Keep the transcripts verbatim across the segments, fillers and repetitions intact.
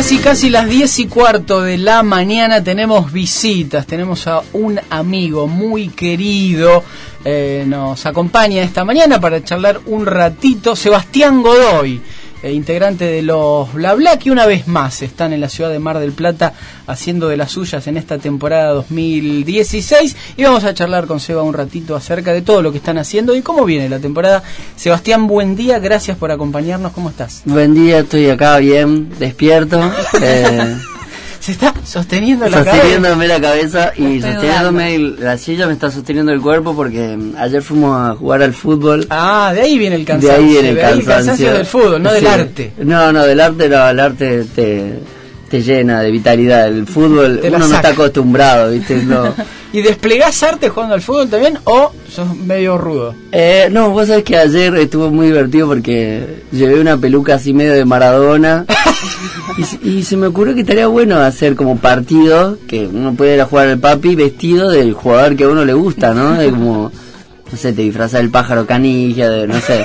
Casi, casi las diez y cuarto de la mañana tenemos visitas, tenemos a un amigo muy querido, eh, nos acompaña esta mañana para charlar un ratito, Sebastián Godoy, eh, integrante de los Bla Bla, que una vez más están en la ciudad de Mar del Plata haciendo de las suyas en esta temporada dos mil dieciséis, y vamos a charlar con Seba un ratito acerca de todo lo que están haciendo y cómo viene la temporada. Sebastián, buen día, gracias por acompañarnos, ¿cómo estás? Buen día, estoy acá bien, despierto. Eh, Se está sosteniendo la cabeza. Sosteniéndome la cabeza y sosteniéndome el, la silla, me está sosteniendo el cuerpo porque ayer fuimos a jugar al fútbol. Ah, de ahí viene el cansancio. De ahí viene el de cansancio. Ahí el cansancio del fútbol, no sí. del arte. No, no, del arte no, el arte te, te llena de vitalidad. El fútbol te uno no está acostumbrado, ¿viste? No. ¿Y desplegás arte jugando al fútbol también o sos medio rudo? Eh, no, vos sabés que ayer estuvo muy divertido porque llevé una peluca así medio de Maradona y, y se me ocurrió que estaría bueno hacer como partido, que uno puede ir a jugar al papi vestido del jugador que a uno le gusta, ¿no? De como, no sé, te disfrazas del Pájaro Canilla, de, no sé,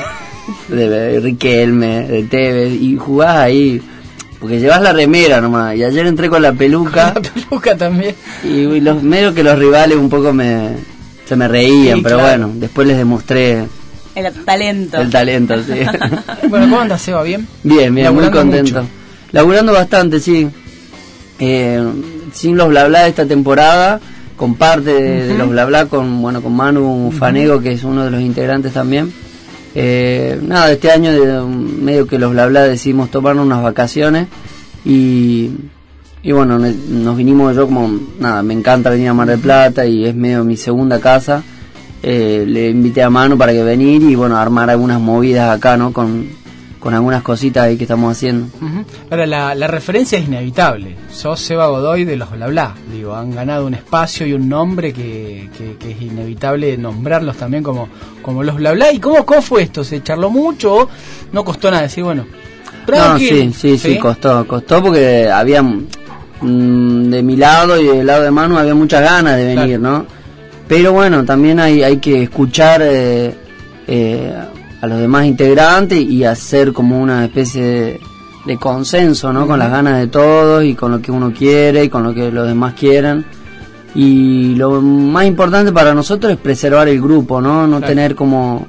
de Riquelme, de Tevez, y jugás ahí. Porque llevas la remera nomás, y ayer entré con la peluca. Con la peluca también. Y, y los medio que los rivales un poco me se me reían, sí, pero claro. Bueno, después les demostré el talento. El talento, sí. Bueno, ¿cómo andas, Seba? ¿Bien? Bien, bien, muy contento. Mucho. Laburando bastante, sí. Eh, sin los Bla Bla de esta temporada, con parte de, uh-huh. de los Bla Bla, con, bueno, con Manu uh-huh. Fanego, que es uno de los integrantes también. Eh, nada, este año de, medio que los Bla Bla decidimos tomarnos unas vacaciones y, y bueno, ne, nos vinimos, yo como, nada, me encanta venir a Mar del Plata y es medio mi segunda casa, eh, le invité a Manu para que venir y bueno, armar algunas movidas acá, ¿no? Con, con algunas cositas ahí que estamos haciendo. Uh-huh. Ahora, la, la referencia es inevitable, sos Seba Godoy de los Bla Bla, digo, han ganado un espacio y un nombre que, que, que es inevitable nombrarlos también como, como los Bla Bla. ¿Y cómo, cómo fue esto? ¿Se charló mucho o no costó nada decir, bueno? No, sí, sí, sí, sí, costó, costó porque había, mmm, de mi lado y del lado de Manu había muchas ganas de venir, claro. ¿no? Pero bueno, también hay, hay que escuchar eh, eh, a los demás integrantes y hacer como una especie de, de consenso, ¿no? Uh-huh. Con las ganas de todos y con lo que uno quiere y con lo que los demás quieran. Y lo más importante para nosotros es preservar el grupo, ¿no? No claro. tener como...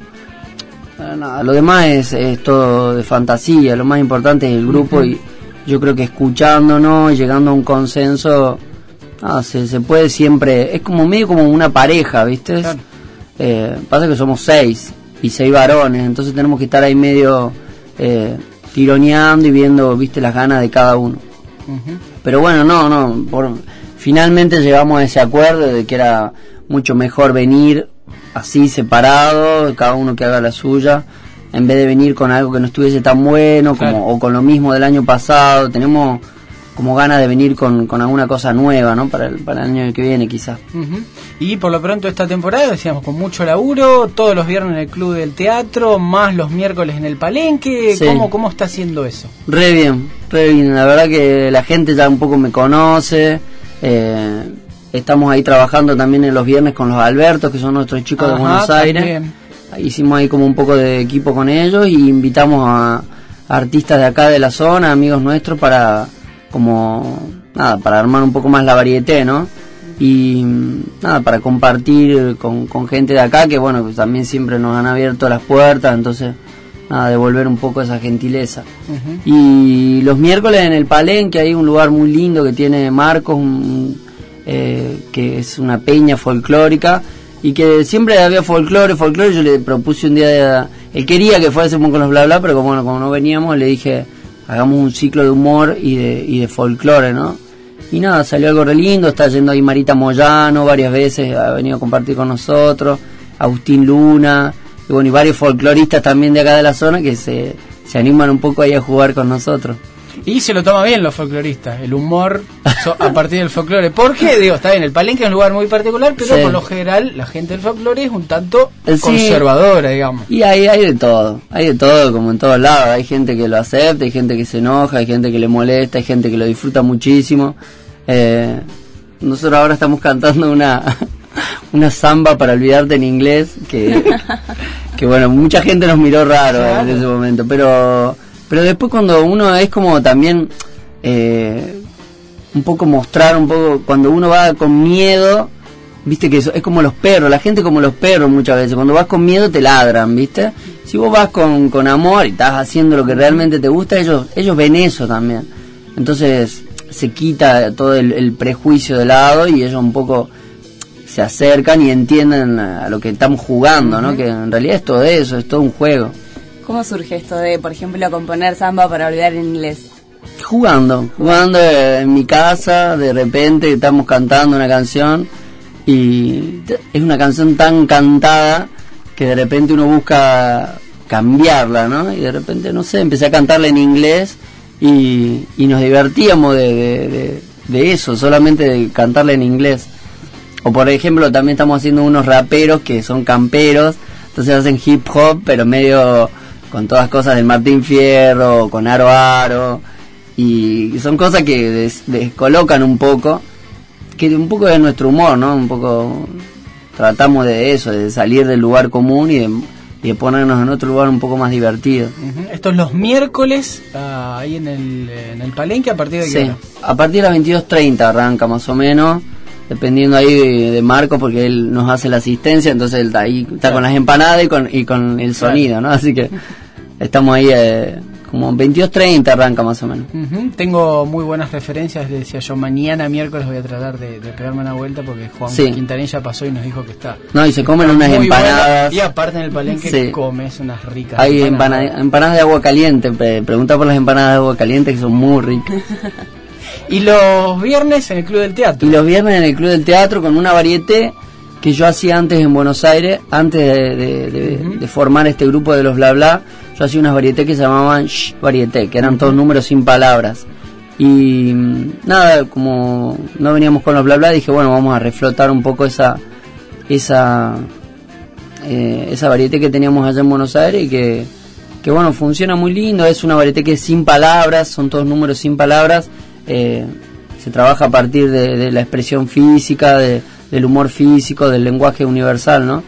Nada, lo demás es, es todo de fantasía, lo más importante es el grupo. Uh-huh. Y yo creo que escuchándonos y llegando a un consenso, ah, se, se puede siempre... Es como medio como una pareja, ¿viste? Claro. Eh, pasa que somos seis y seis varones, entonces tenemos que estar ahí medio eh, tironeando y viendo, viste, las ganas de cada uno. Uh-huh. Pero bueno, no, no, por, finalmente llegamos a ese acuerdo de que era mucho mejor venir así separado, cada uno que haga la suya, en vez de venir con algo que no estuviese tan bueno, como, claro. o con lo mismo del año pasado. Tenemos como ganas de venir con, con alguna cosa nueva, ¿no? Para el, para el año que viene, quizás. Uh-huh. Y por lo pronto esta temporada, decíamos, con mucho laburo, todos los viernes en el Club del Teatro, más los miércoles en el Palenque. Sí. ¿Cómo, ¿Cómo está haciendo eso? Re bien, re bien. La verdad que la gente ya un poco me conoce. Eh, estamos ahí trabajando también en los viernes con los Albertos, que son nuestros chicos. Ajá, de Buenos Aires. También. Hicimos ahí como un poco de equipo con ellos y invitamos a, a artistas de acá de la zona, amigos nuestros, para... como nada, para armar un poco más la variedad, ¿no? Y nada, para compartir con, con gente de acá que bueno, pues también siempre nos han abierto las puertas, entonces nada, devolver un poco esa gentileza. Uh-huh. Y los miércoles en el Palenque hay un lugar muy lindo que tiene Marcos, un, eh, que es una peña folclórica y que siempre había folclore, folclore. Yo le propuse un día, de, él quería que fuésemos con los Bla Bla, pero como, bueno, como no veníamos, le dije hagamos un ciclo de humor y de, y de folclore, ¿no? Y nada, salió algo re lindo, está yendo ahí Marita Moyano varias veces, ha venido a compartir con nosotros, Agustín Luna, y bueno, y varios folcloristas también de acá de la zona que se, se animan un poco ahí a jugar con nosotros. Y se lo toma bien los folcloristas, el humor so, a partir del folclore. Porque, digo, está bien, el Palenque es un lugar muy particular, pero sí. por lo general la gente del folclore es un tanto sí. conservadora, digamos. Y hay, hay de todo, hay de todo, como en todos lados. Hay gente que lo acepta, hay gente que se enoja, hay gente que le molesta, hay gente que lo disfruta muchísimo. Eh, nosotros ahora estamos cantando una una samba para olvidarte en inglés, que, que bueno, mucha gente nos miró raro claro. en ese momento, pero... Pero después cuando uno es como también eh, un poco mostrar un poco cuando uno va con miedo, viste que eso, es como los perros, la gente como los perros muchas veces, cuando vas con miedo te ladran, viste. Si vos vas con, con amor y estás haciendo lo que realmente te gusta, ellos ellos ven eso también. Entonces se quita todo el, el prejuicio de lado y ellos un poco se acercan y entienden a lo que estamos jugando, ¿no? Que en realidad es todo eso, es todo un juego. ¿Cómo surge esto de, por ejemplo, componer samba para olvidar en inglés? Jugando, jugando en mi casa, de repente estamos cantando una canción y es una canción tan cantada que de repente uno busca cambiarla, ¿no? Y de repente, no sé, empecé a cantarla en inglés y, y nos divertíamos de, de, de, de eso, solamente de cantarla en inglés. O por ejemplo, también estamos haciendo unos raperos que son camperos, entonces hacen hip hop, pero medio con todas cosas del Martín Fierro, con Aro Aro, y son cosas que des, descolocan un poco, que un poco de nuestro humor, ¿no? Un poco tratamos de eso, de salir del lugar común y de, y de ponernos en otro lugar un poco más divertido. Uh-huh. Esto es los miércoles, uh, ahí en el, en el Palenque, ¿a partir de qué sí, hora? A partir de las veintidós treinta arranca más o menos, dependiendo ahí de, de Marco, porque él nos hace la asistencia, entonces él está ahí, está claro, con las empanadas y con, y con el sonido, claro, ¿no? Así que estamos ahí eh, como veintidós treinta arranca más o menos. Uh-huh. Tengo muy buenas referencias, le decía yo, mañana miércoles voy a tratar de, de pegarme una vuelta porque Juan sí. Quintanilla pasó y nos dijo que está. No, y se comen unas empanadas. Buena, y aparte en el Palenque sí. comes unas ricas hay empanadas. Empanadas, empanadas de agua caliente, pre- pregunta por las empanadas de agua caliente que son muy ricas. Y los viernes en el Club del Teatro. Y los viernes en el Club del Teatro con una varieté que yo hacía antes en Buenos Aires, antes de, de, de, uh-huh. de formar este grupo de los Bla Bla. Yo hacía unas varietés que se llamaban Shh Varieté, que eran uh-huh. todos números sin palabras. Y nada, como no veníamos con los Bla Bla, dije, bueno, vamos a reflotar un poco esa esa eh, esa varieté que teníamos allá en Buenos Aires y que, que bueno, funciona muy lindo. Es una varieté que es sin palabras, son todos números sin palabras. Eh, se trabaja a partir de, de la expresión física, de, del humor físico, del lenguaje universal, ¿no?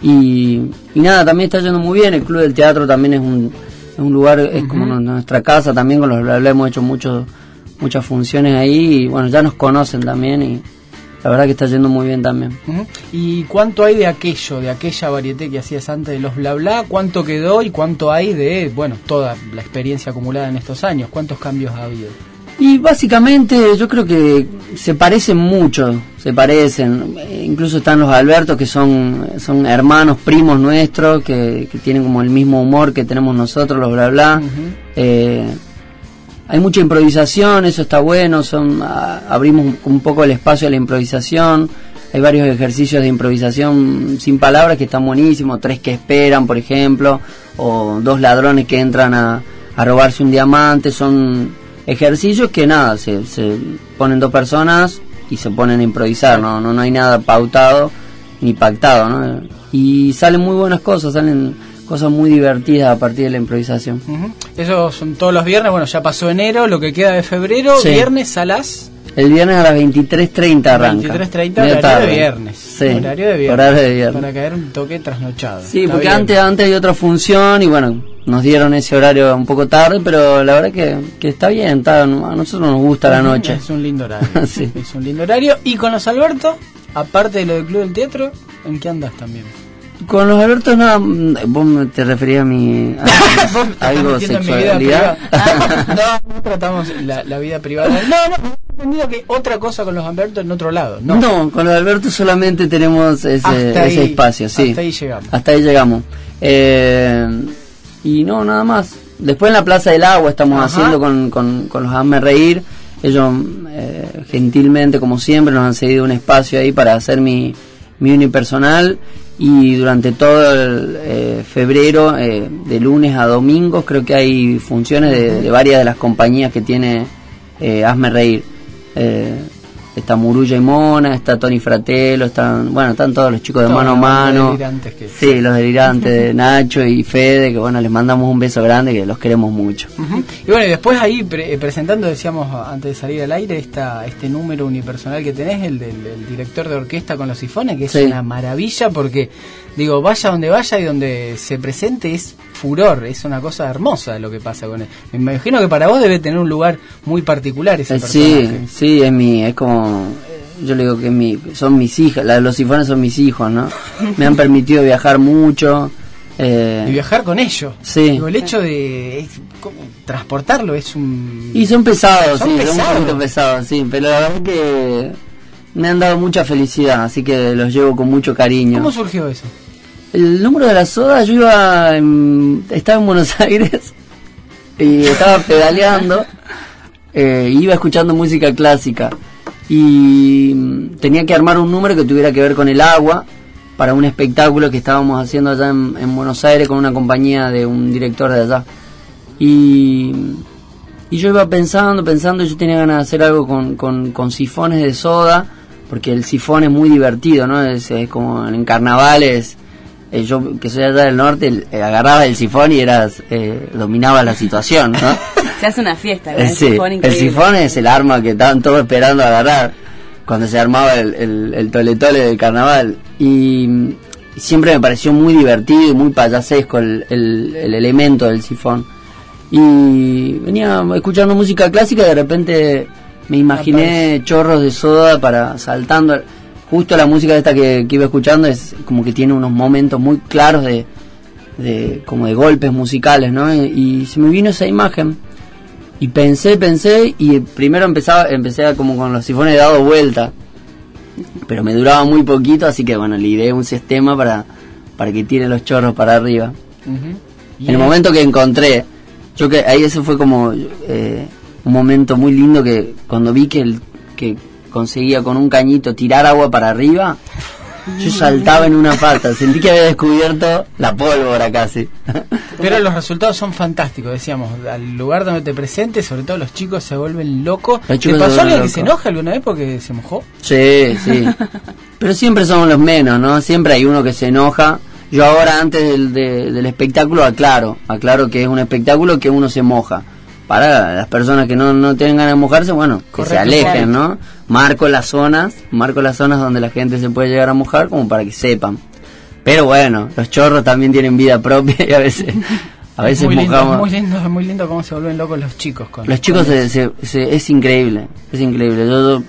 Y, y nada, también está yendo muy bien. El Club del Teatro también es un, es un lugar, es uh-huh. como nuestra casa también, con los Bla Bla hemos hecho mucho, muchas funciones ahí y bueno, ya nos conocen también y la verdad que está yendo muy bien también. Uh-huh. ¿Y cuánto hay de aquello, de aquella varieté que hacías antes de los Bla Bla? ¿Cuánto quedó y cuánto hay de, bueno, toda la experiencia acumulada en estos años? ¿Cuántos cambios ha habido? Y básicamente yo creo que se parecen mucho, se parecen, incluso están los Albertos que son son hermanos, primos nuestros, que, que tienen como el mismo humor que tenemos nosotros, los Bla Bla. Uh-huh. Eh, hay mucha improvisación, eso está bueno, son a, abrimos un poco el espacio a la improvisación, hay varios ejercicios de improvisación sin palabras que están buenísimos, tres que esperan, por ejemplo, o dos ladrones que entran a, a robarse un diamante, son ejercicios que nada, se, se ponen dos personas y se ponen a improvisar, no, no, no hay nada pautado ni pactado, ¿no? Y salen muy buenas cosas, salen cosas muy divertidas a partir de la improvisación. Uh-huh. Esos son todos los viernes, bueno, ya pasó enero, lo que queda de febrero, sí. Viernes a las... El viernes a las veintitrés treinta arranca. veintitrés treinta, horario tarde. de viernes. Sí, horario de viernes. Horario de viernes. Para caer un toque trasnochado. Sí, está porque bien. antes antes hay otra función y bueno, nos dieron ese horario un poco tarde, pero la verdad que, que está bien, está, a nosotros nos gusta la noche. Es un lindo horario. Sí. Es un lindo horario. Y con los Albertos, aparte de lo del Club del Teatro, ¿en qué andas también? Con los Albertos nada, vos te referías a mi a, a algo sexualidad. No, no tratamos la, la vida privada. No, no, he entendido que otra cosa con los Albertos en otro lado. No, no con los Albertos solamente tenemos ese, ahí, ese espacio, sí. Hasta ahí llegamos. Hasta ahí llegamos. Eh, y no, nada más. Después en la Plaza del Agua estamos Ajá. haciendo con, con, con los Hazme Reír. Ellos eh, gentilmente, como siempre, nos han cedido un espacio ahí para hacer mi, mi unipersonal. Y durante todo el eh, febrero, eh, de lunes a domingos, creo que hay funciones de, de varias de las compañías que tiene eh, Hazme Reír. Eh, está Murulla y Mona, está Tony Fratello, están, bueno, están todos los chicos de Mano a Mano. Que... Sí, los delirantes de Nacho y Fede, que bueno, les mandamos un beso grande, que los queremos mucho. Uh-huh. Y bueno, y después ahí pre- presentando, decíamos antes de salir al aire, esta, este número unipersonal que tenés, el del, del director de orquesta con los sifones, que es sí. una maravilla, porque digo, vaya donde vaya y donde se presente es furor, es una cosa hermosa lo que pasa con él. Me imagino que para vos debe tener un lugar muy particular ese eh, personaje. Sí, sí, es mi, es como, yo le digo que es mi, son mis hijas, la, los sifones son mis hijos, ¿no? Me han permitido viajar mucho. Eh, y viajar con ellos. Sí. Digo, el hecho de es, transportarlo es un... Y son pesados, son sí, pesados. son un poquito pesados, sí, pero la verdad es que me han dado mucha felicidad, así que los llevo con mucho cariño. ¿Cómo surgió eso? El número de la soda, yo iba en, estaba en Buenos Aires y estaba pedaleando, eh, iba escuchando música clásica y tenía que armar un número que tuviera que ver con el agua para un espectáculo que estábamos haciendo allá en, en Buenos Aires con una compañía de un director de allá. Y, y yo iba pensando, pensando, yo tenía ganas de hacer algo con, con, con sifones de soda, porque el sifón es muy divertido, ¿no? Es, es como en carnavales, eh, yo que soy allá del norte, el, eh, agarraba el sifón y eras, eh, dominaba la situación, ¿no? Se hace una fiesta con eh, el sí, sifón increíble. El sifón es el arma que estaban todos esperando agarrar cuando se armaba el, el, el tole-tole del carnaval. Y siempre me pareció muy divertido y muy payasesco el, el, el elemento del sifón. Y venía escuchando música clásica y de repente me imaginé chorros de soda para saltando. Justo la música esta que, que iba escuchando es como que tiene unos momentos muy claros de, de como de golpes musicales, ¿no? Y, y se me vino esa imagen. Y pensé, pensé, y primero empezaba, empecé a como con los sifones dado vuelta, pero me duraba muy poquito, así que bueno, le ideé un sistema para, para que tire los chorros para arriba. Uh-huh. En el momento que encontré, yo que ahí eso fue como eh, un momento muy lindo, que cuando vi que, el, que conseguía con un cañito tirar agua para arriba, yo saltaba en una pata, sentí que había descubierto la pólvora casi. Pero los resultados son fantásticos, decíamos, al lugar donde te presentes, sobre todo los chicos se vuelven locos. ¿Te pasó alguien que se enoja alguna vez porque se mojó? Sí, sí. Pero siempre somos los menos, ¿no? Siempre hay uno que se enoja. Yo ahora, antes del, de, del espectáculo, aclaro, aclaro que es un espectáculo que uno se moja. Para las personas que no, no tienen ganas de mojarse, bueno, que Correcto, se alejen, ¿no? Marco las zonas, marco las zonas donde la gente se puede llegar a mojar, como para que sepan. Pero bueno, los chorros también tienen vida propia y a veces, a veces muy mojamos. Lindo, muy lindo, es muy lindo cómo se vuelven locos los chicos. Con, los chicos con se, se, se, es increíble, es increíble. Yo, yo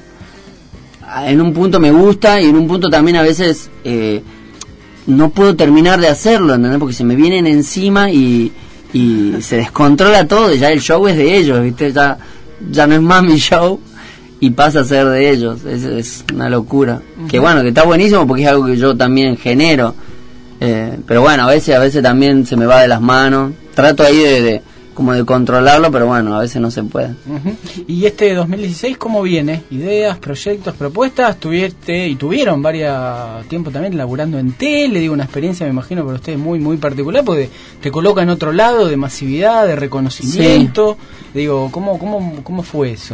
en un punto me gusta y en un punto también a veces eh, no puedo terminar de hacerlo, ¿entendés? Porque se me vienen encima y y se descontrola todo, ya el show es de ellos, ¿viste? Ya, ya no es más mi show y pasa a ser de ellos. Es, es una locura. Uh-huh. Que bueno, que está buenísimo porque es algo que yo también genero. Eh, pero bueno, a veces a veces también se me va de las manos. Trato ahí de, de como de controlarlo, pero bueno, a veces no se puede. Uh-huh. ¿Y este dos mil dieciséis cómo viene? ¿Ideas, proyectos, propuestas? Tuviste y tuvieron varios tiempo también laburando en tele, digo, una experiencia, me imagino, para ustedes muy muy particular, porque te coloca en otro lado de masividad, de reconocimiento. Sí. Digo, ¿cómo, cómo, cómo fue eso?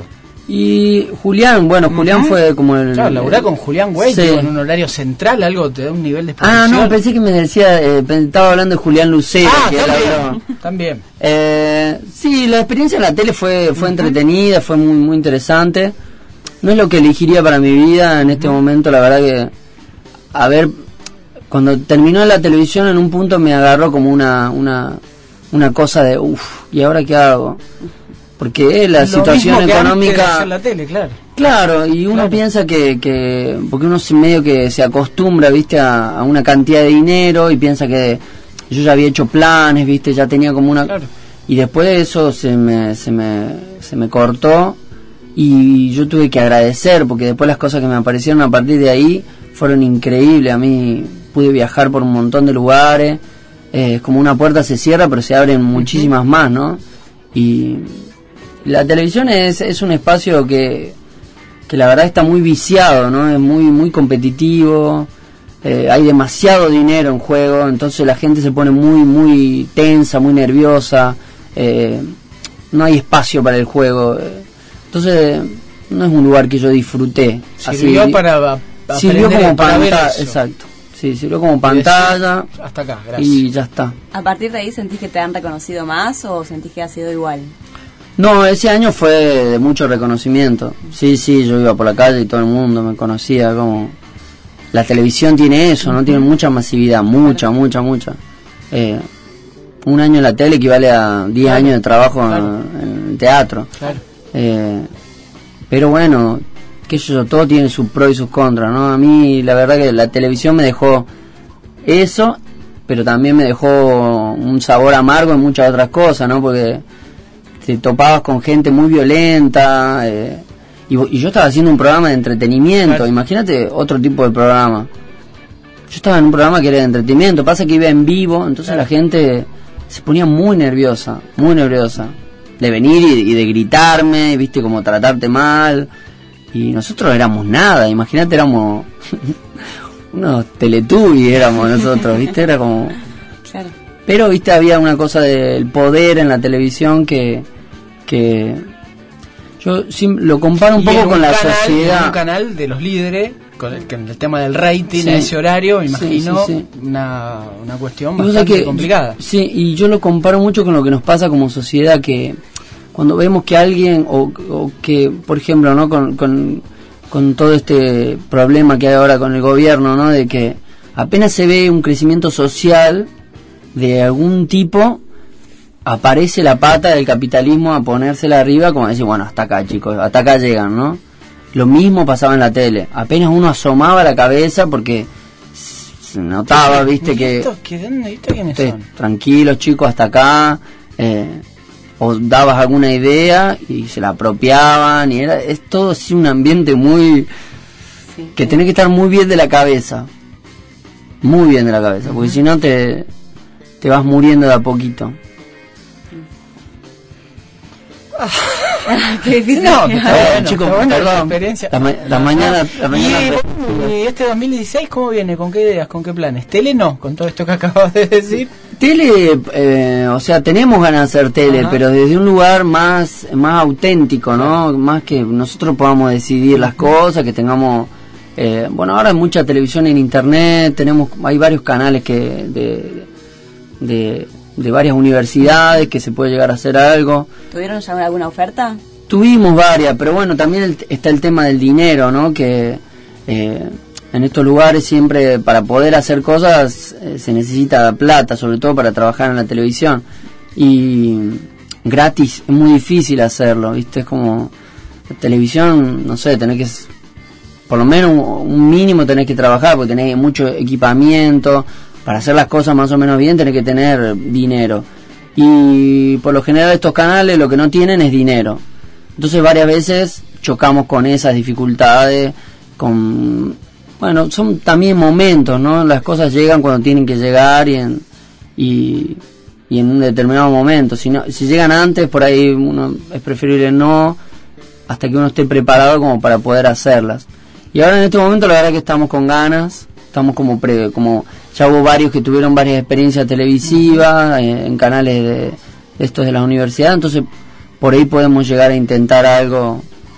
Y Julián, bueno, uh-huh. Julián fue como el... Claro, laburar con Julián Güey, sí. En un horario central, algo te da un nivel de exposición. Ah, no, pensé que me decía, eh, estaba hablando de Julián Lucero. Ah, que también, también. Eh, sí, la experiencia en la tele fue fue uh-huh. entretenida, fue muy muy interesante. No es lo que elegiría para mi vida en este uh-huh. momento, la verdad que... A ver, cuando terminó la televisión en un punto me agarró como una, una, una cosa de, uff, ¿y ahora qué hago? Porque la lo situación económica en la tele, claro. Claro, y uno claro. piensa que, que porque uno medio que se acostumbra, viste, a, a una cantidad de dinero y piensa que yo ya había hecho planes, viste, ya tenía como una claro. Y después de eso se me se me se me cortó y yo tuve que agradecer porque después las cosas que me aparecieron a partir de ahí fueron increíbles. A mí pude viajar por un montón de lugares, eh, como una puerta se cierra pero se abren muchísimas uh-huh. más, ¿no? Y la televisión es, es un espacio que, que la verdad está muy viciado, ¿no? Es muy muy competitivo, eh, hay demasiado dinero en juego, entonces la gente se pone muy muy tensa, muy nerviosa, eh, no hay espacio para el juego, entonces no es un lugar que yo disfruté. Sirvió así, para sirvió como para pantalla, exacto. Sí, sirvió como pantalla. Hasta acá, gracias. Y ya está. ¿A partir de ahí sentís que te han reconocido más o sentís que ha sido igual? No, ese año fue de mucho reconocimiento. Sí, sí, yo iba por la calle y todo el mundo me conocía. Como la televisión tiene eso, ¿no? Tiene mucha masividad, mucha, mucha, mucha. Eh, un año en la tele equivale a diez claro, años de trabajo claro. en, en teatro. Claro. Eh, pero bueno, qué sé yo, todo tiene sus pros y sus contras, ¿no? A mí la verdad que la televisión me dejó eso, pero también me dejó un sabor amargo en muchas otras cosas, ¿no? Porque te topabas con gente muy violenta, eh, y, y yo estaba haciendo un programa de entretenimiento, claro. Imagínate otro tipo de programa. Yo estaba en un programa que era de entretenimiento, pasa que iba en vivo, entonces claro. La gente se ponía muy nerviosa, muy nerviosa, de venir y, y de gritarme, viste, como tratarte mal, y nosotros éramos nada, imagínate, éramos unos teletubbies, éramos nosotros, viste, era como... Claro. Pero, viste, había una cosa del poder en la televisión que... que yo sim, lo comparo un y poco con un la canal, sociedad. Un canal de los líderes, con el, con el tema del rating, sí, ese horario, me imagino, sí, sí, sí. Una, una cuestión bastante que, complicada. Sí, y yo lo comparo mucho con lo que nos pasa como sociedad, que cuando vemos que alguien, o, o que, por ejemplo, ¿no? Con, con, con todo este problema que hay ahora con el gobierno, ¿no? De que apenas se ve un crecimiento social de algún tipo, aparece la pata del capitalismo a ponérsela arriba, como decir, bueno, hasta acá, chicos, hasta acá llegan, ¿no? Lo mismo pasaba en la tele. Apenas uno asomaba la cabeza porque se notaba, viste, que... ¿Estos, ¿qué, dónde, ¿estos quiénes son? Tranquilos, chicos, hasta acá. Eh, o dabas alguna idea y se la apropiaban. Y era es todo así un ambiente muy... Sí, que sí. Tenés que estar muy bien de la cabeza. Muy bien de la cabeza. Porque uh-huh. Si no te, te vas muriendo de a poquito. Qué difícil. No, está bueno, chicos, está bueno, perdón. la experiencia. La, ma- la mañana, la mañana ¿Y, y este dos mil dieciséis cómo viene? ¿Con qué ideas? ¿Con qué planes? ¿Tele no? Con todo esto que acabas de decir. Tele, eh, o sea, tenemos ganas de hacer tele, ajá. Pero desde un lugar más más auténtico, ¿no? Claro. Más que nosotros podamos decidir las cosas, que tengamos... Eh, bueno, ahora hay mucha televisión en internet, tenemos hay varios canales que de... de de varias universidades que se puede llegar a hacer algo. ¿Tuvieron ya alguna oferta? Tuvimos varias, pero bueno, también el, está el tema del dinero, ¿no? Que eh, en estos lugares siempre para poder hacer cosas eh, se necesita plata, sobre todo para trabajar en la televisión. Y gratis es muy difícil hacerlo, ¿viste? Es como la televisión, no sé, tenés que... Por lo menos un, un mínimo tenés que trabajar porque tenés mucho equipamiento. Para hacer las cosas más o menos bien tenés que tener dinero. Y por lo general estos canales lo que no tienen es dinero. Entonces varias veces chocamos con esas dificultades, con... Bueno, son también momentos, ¿no? Las cosas llegan cuando tienen que llegar y en, y, y en un determinado momento. Si, no, si llegan antes, por ahí uno es preferible no, hasta que uno esté preparado como para poder hacerlas. Y ahora en este momento la verdad que estamos con ganas, estamos como... Pre, como ya hubo varios que tuvieron varias experiencias televisivas en, en canales de, de estos de la universidad, entonces por ahí podemos llegar a intentar algo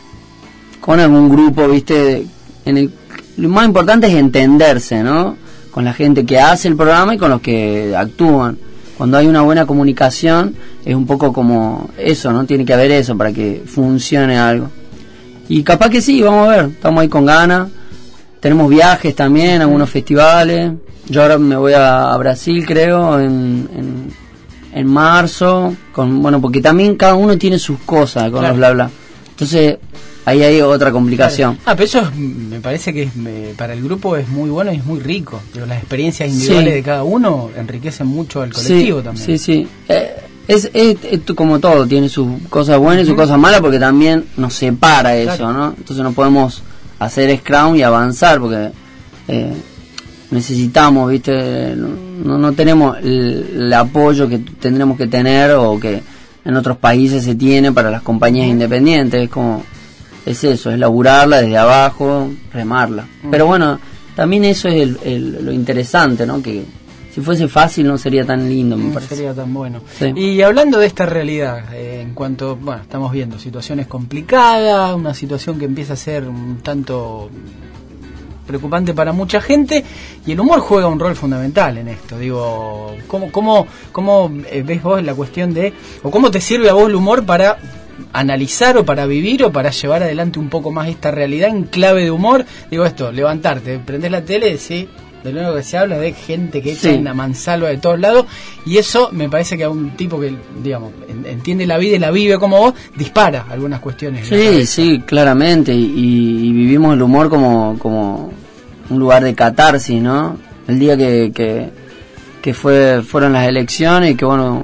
con algún grupo, viste, en el, lo más importante es entenderse, ¿no? Con la gente que hace el programa y con los que actúan. Cuando hay una buena comunicación es un poco como eso, ¿no? Tiene que haber eso para que funcione algo. Y capaz que sí, vamos a ver, estamos ahí con ganas. Tenemos viajes también, algunos festivales. Yo ahora me voy a, a Brasil, creo, en, en, en marzo. Con, bueno, porque también cada uno tiene sus cosas con claro. Los bla bla. Entonces, ahí hay otra complicación. Claro. Ah, pero eso es, me parece que es, me, para el grupo es muy bueno y es muy rico. Pero las experiencias individuales sí. De cada uno enriquecen mucho al colectivo sí, también. Sí, sí. Eh, es, es, es como todo, tiene sus cosas buenas y sus uh-huh. cosas malas, porque también nos separa eso, claro. ¿No? Entonces no podemos hacer scrum y avanzar, porque... Eh, necesitamos, viste, no, no tenemos el, el apoyo que tendremos que tener o que en otros países se tiene para las compañías independientes. Es como, es eso, es laburarla desde abajo, remarla. Uh-huh. Pero bueno, también eso es el, el, lo interesante, ¿no? Que si fuese fácil no sería tan lindo, me no parece. sería tan bueno. Sí. Y hablando de esta realidad, eh, en cuanto, bueno, estamos viendo situaciones complicadas, una situación que empieza a ser un tanto preocupante para mucha gente, y el humor juega un rol fundamental en esto. Digo, ¿cómo, cómo, cómo eh, ves vos la cuestión de, o cómo te sirve a vos el humor para analizar o para vivir o para llevar adelante un poco más esta realidad en clave de humor? Digo esto, levantarte, prendés la tele y decís, de lo único que se habla es de gente que Sí. echa una mansalva de todos lados, y eso me parece que a un tipo que, digamos, en- entiende la vida y la vive como vos, dispara algunas cuestiones. en la Sí, cabeza. sí, claramente, y, y vivimos el humor como, como un lugar de catarsis, ¿no? El día que, que, que fue fueron las elecciones y que, bueno,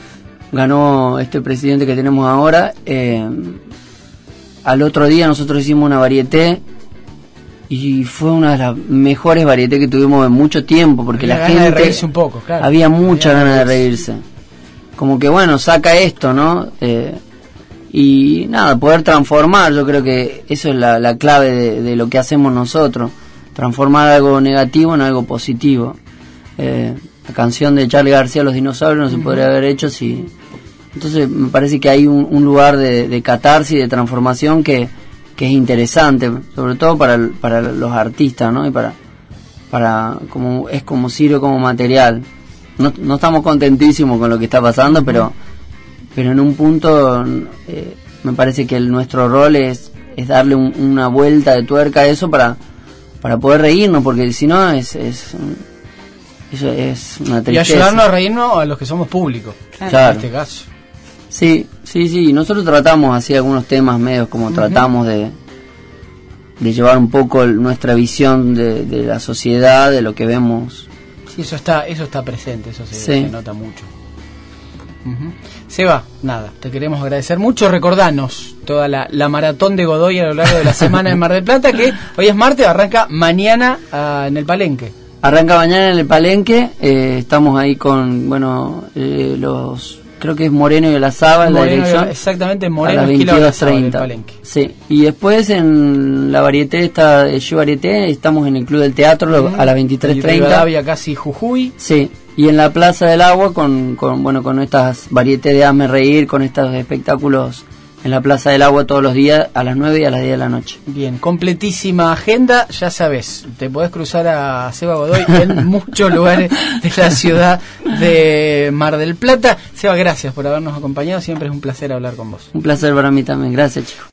ganó este presidente que tenemos ahora, eh, al otro día nosotros hicimos una varieté y fue una de las mejores varietés que tuvimos en mucho tiempo, porque Había la ganas de gente reírse un poco, claro. había mucha Había ganas de ganas de reírse, como que bueno, saca esto, ¿no? Eh, y nada, poder transformar, yo creo que eso es la, la clave de, de lo que hacemos nosotros, transformar algo negativo en algo positivo. Eh, la canción de Charly García, Los Dinosaurios, no se podría haber hecho si... Entonces me parece que hay un, un lugar de, de catarsis, de transformación que, que es interesante, sobre todo para, el- para los artistas, ¿no? Y para, para como es como sirve como material. No, no estamos contentísimos con lo que está pasando, pero pero en un punto eh, me parece que el, nuestro rol es, es darle un- una vuelta de tuerca a eso para, para poder reírnos, porque si no es, es, eso es una Y tristeza. ayudarnos a reírnos a los que somos públicos, Claro. en este caso. Sí, sí, sí, nosotros tratamos así algunos temas medios como tratamos de, de llevar un poco el- nuestra visión de, de la sociedad, de lo que vemos. Sí, eso está, eso está presente, eso se, Sí. se nota mucho. Ujú. Seba, nada, te queremos agradecer mucho. Recordanos toda la, la maratón de Godoy a lo largo de la semana en Mar del Plata, que hoy es martes, arranca mañana ah, en el Palenque. Arranca mañana en el Palenque, eh, estamos ahí con, bueno, eh, los, creo que es Moreno y Olazaba en la Moreno, dirección. exactamente, A Moreno las Esquila veintidós Olazaba, del treinta. Palenque. Sí, y después en la varieté esta de Yo Varieté, estamos en el Club del Teatro lo- a las veintitrés treinta. Rivadavia, casi Jujuy. Sí, y en la Plaza del Agua con, con bueno, con estas varietés de Hazme Reír, con estos espectáculos en la Plaza del Agua todos los días a las nueve y a las diez de la noche. Bien, completísima agenda, ya sabes, te podés cruzar a Seba Godoy en muchos lugares de la ciudad de Mar del Plata. Seba, gracias por habernos acompañado, siempre es un placer hablar con vos. Un placer para mí también, gracias chicos.